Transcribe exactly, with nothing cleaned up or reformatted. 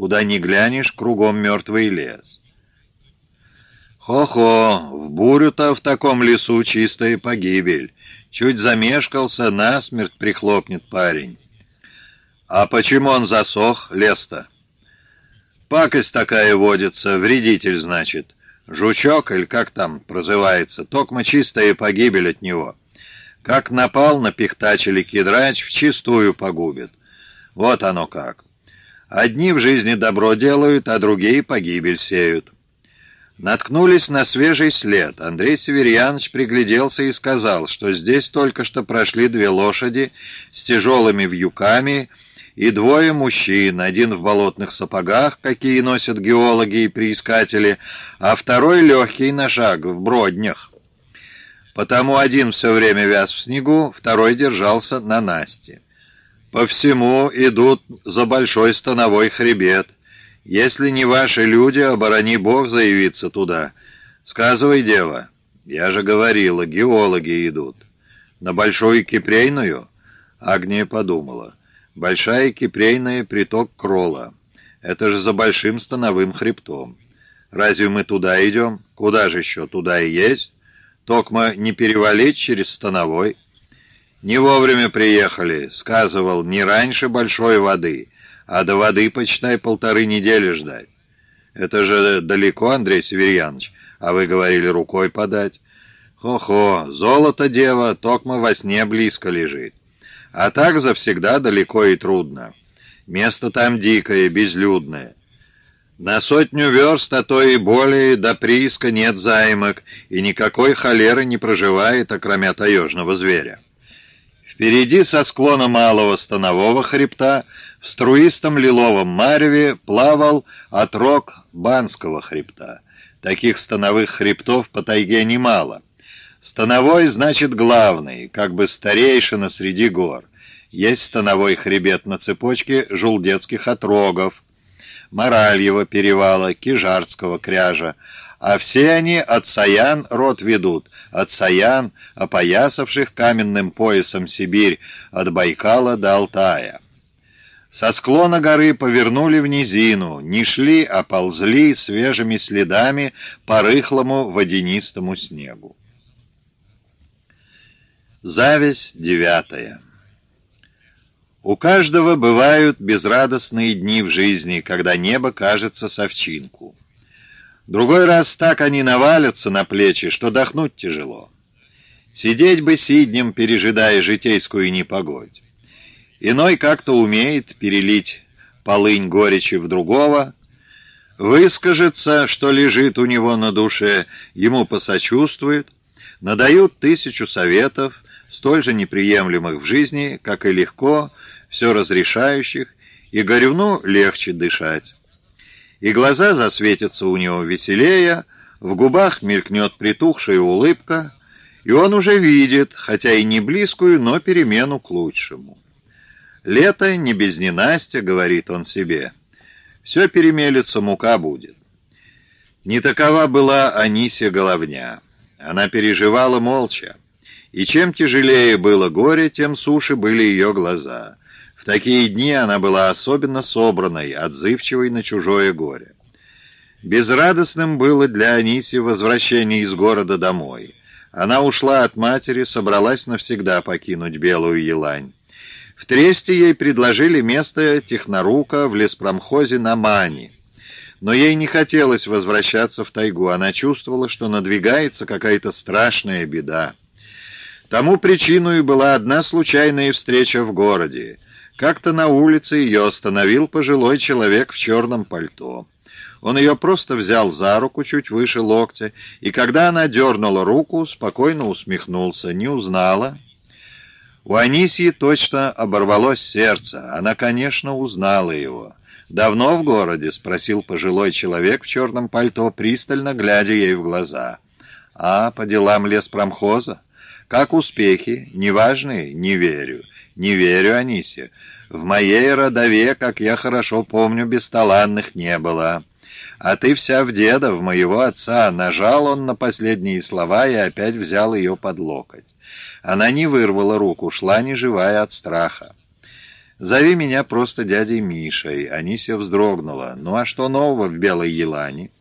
Куда ни глянешь, кругом мертвый лес. Хо-хо, в бурю-то в таком лесу чистая погибель. Чуть замешкался, насмерть прихлопнет парень. А почему он засох, лес-то? Пакость такая водится, вредитель, значит. Жучок, или как там прозывается, токмо чистая погибель от него. Как напал на пихтач или кедрач, вчистую погубит. Вот оно как. Одни в жизни добро делают, а другие погибель сеют. Наткнулись на свежий след. Андрей Северьянович пригляделся и сказал, что здесь только что прошли две лошади с тяжелыми вьюками и двое мужчин, один в болотных сапогах, какие носят геологи и приискатели, а второй легкий на шаг, в броднях. Потому один все время вяз в снегу, второй держался на насте. По всему идут за большой становой хребет. Если не ваши люди, оборони Бог заявиться туда. Сказывай, дева. Я же говорила, геологи идут. На Большую Кипрейную? Агния подумала. Большая Кипрейная — приток Крола. Это же за большим становым хребтом. Разве мы туда идем? Куда же еще? Туда и есть. Токма не перевалить через становой. Не вовремя приехали, сказывал, не раньше большой воды, а до воды, почитай, полторы недели ждать. Это же далеко, Андрей Северьянович, а вы говорили рукой подать. Хо-хо, золото, дева, токма во сне близко лежит. А так завсегда далеко и трудно. Место там дикое, безлюдное. На сотню верст, а то и более, до прииска нет займок, и никакой холеры не проживает, окромя таежного зверя. Впереди со склона малого станового хребта в струистом лиловом мареве плавал отрог Банского хребта. Таких становых хребтов по тайге немало. Становой значит главный, как бы старейшина среди гор. Есть становой хребет на цепочке Жулдетских отрогов, Моральева перевала, Кижардского кряжа, а все они от Саян род ведут, от Саян, опоясавших каменным поясом Сибирь, от Байкала до Алтая. Со склона горы повернули в низину, не шли, а ползли свежими следами по рыхлому водянистому снегу. Зависть девятая. У каждого бывают безрадостные дни в жизни, когда небо кажется совчинку. Другой раз так они навалятся на плечи, что дохнуть тяжело. Сидеть бы сиднем, пережидая житейскую непогодь. Иной как-то умеет перелить полынь горечи в другого, выскажется, что лежит у него на душе, ему посочувствует, надают тысячу советов, столь же неприемлемых в жизни, как и легко, все разрешающих, и горюну легче дышать. И глаза засветятся у него веселее, в губах мелькнет притухшая улыбка, и он уже видит, хотя и не близкую, но перемену к лучшему. «Лето не без ненастья», — говорит он себе, — «все перемелется, мука будет». Не такова была Анисия Головня. Она переживала молча, и чем тяжелее было горе, тем суше были ее глаза. В такие дни она была особенно собранной, отзывчивой на чужое горе. Безрадостным было для Аниси возвращение из города домой. Она ушла от матери, собралась навсегда покинуть Белую Елань. В Тресте ей предложили место технорука в леспромхозе на Мани. Но ей не хотелось возвращаться в тайгу, она чувствовала, что надвигается какая-то страшная беда. Тому причиной была одна случайная встреча в городе. Как-то на улице ее остановил пожилой человек в черном пальто. Он ее просто взял за руку чуть выше локтя, и когда она дернула руку, спокойно усмехнулся. Не узнала. У Анисии точно оборвалось сердце. Она, конечно, узнала его. «Давно в городе?» — спросил пожилой человек в черном пальто, пристально глядя ей в глаза. «А, по делам леспромхоза? Как успехи? Неважные? Не верю. Не верю, Анисия. В моей родове, как я хорошо помню, бесталанных не было. А ты вся в деда, в моего отца». Нажал он на последние слова и опять взял ее под локоть. Она не вырвала руку, шла неживая от страха. Зови меня просто дядей Мишей». Анисия вздрогнула. «Ну а что нового в Белой Елане?»